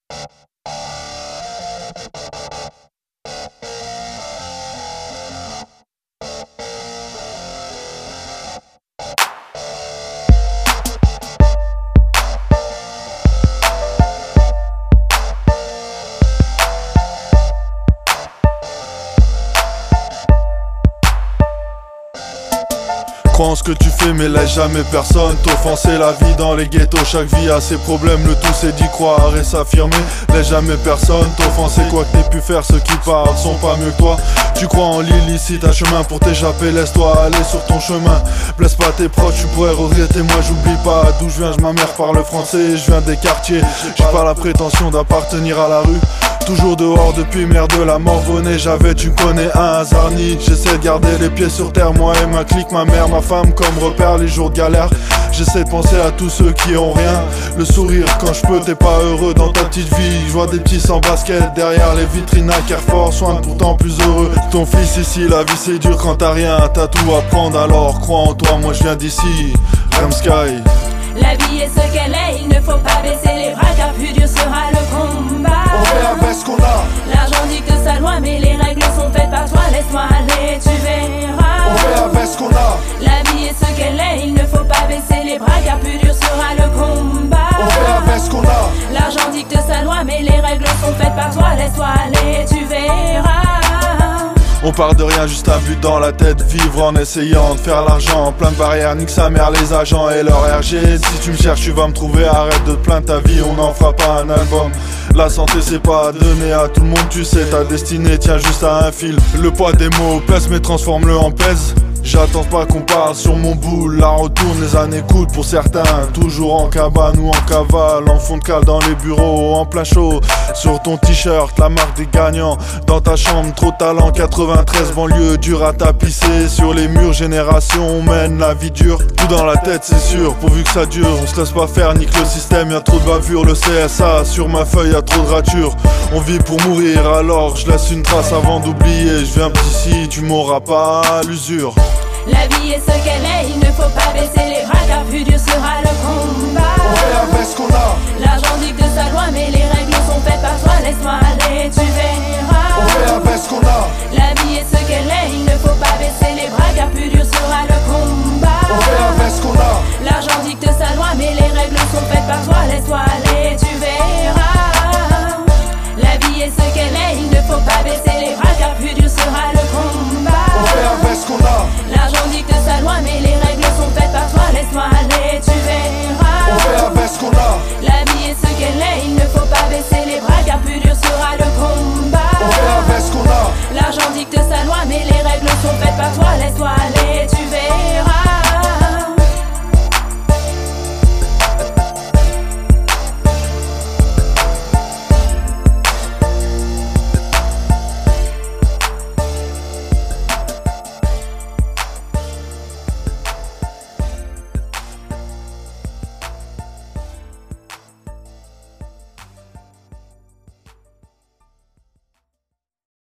Crois en ce que tu fais mais laisse jamais personne t'offenser. La vie dans les ghettos, chaque vie a ses problèmes. Le tout c'est d'y croire et s'affirmer. Laisse jamais personne t'offenser. Quoi que t'aies pu faire, ceux qui parlent sont pas mieux que toi. Tu crois en l'illicite, un chemin pour t'échapper. Laisse-toi aller sur ton chemin. Blesse pas tes proches, tu pourrais regretter. Moi j'oublie pas d'où je viens, ma mère parle français. Je viens des quartiers, j'ai pas la prétention d'appartenir à la rue. Toujours dehors depuis merde de la Morvonnais. J'avais, tu connais, un Zarni. J'essaie de garder les pieds sur terre, moi et ma clique, ma mère, ma femme comme repère les jours de galère. J'essaie de penser à tous ceux qui ont rien. Le sourire quand je peux, t'es pas heureux dans ta petite vie. Je vois des petits sans basket derrière les vitrines à Carrefour, soin pourtant plus heureux. Ton fils ici, la vie c'est dur quand t'as rien, t'as tout à prendre. Alors crois en toi, moi je viens d'ici, Ramsky. La vie est ce qu'elle est, il ne faut pas baisser les bras car plus dur sera le combat. On fait avec ce qu'on a. L'argent dicte sa loi mais les règles sont faites par toi. Laisse-moi aller, tu verras. On fait avec ce qu'on a. La vie est ce qu'elle est, il ne faut pas baisser les bras car plus dur sera le combat. On fait avec ce qu'on a. L'argent dicte sa loi mais les règles sont faites par toi. Laisse-toi aller, tu verras. On part de rien, juste un but dans la tête. Vivre en essayant de faire l'argent. Plein de barrières, nique sa mère les agents et leur RG. Si tu me cherches, tu vas me trouver. Arrête de te plaindre, ta vie, on n'en fera pas un album. La santé c'est pas à donner à tout le monde, tu sais. Ta destinée tient juste à un fil. Le poids des mots pèse mais transforme-le en pèse. J'attends pas qu'on parle sur mon boule. La retourne, les années coûtent pour certains. Toujours en cabane ou en cavale. En fond de cale dans les bureaux, en plein chaud. Sur ton t-shirt, la marque des gagnants. Dans ta chambre, trop de talent. 93 banlieue, dur à tapisser. Sur les murs, génération, on mène la vie dure. Tout dans la tête, c'est sûr, pourvu que ça dure. On se laisse pas faire, nique le système, y'a trop de bavure. Le CSA, sur ma feuille, y'a trop de ratures. On vit pour mourir, alors je laisse une trace avant d'oublier. Je viens d'ici, tu m'auras pas à l'usure. La vie est ce qu'elle est, il ne faut pas baisser les bras car plus dur sera le combat. On fait avec ce qu'on a. L'argent dicte sa loi mais les règles sont faites par toi. Laisse-moi aller, tu verras. On fait avec ce qu'on a. La vie est ce qu'elle est, il ne faut pas baisser les bras car plus dur sera le combat. On fait avec ce qu'on a. L'argent dicte sa loi mais les règles sont faites par toi. Laisse-toi aller.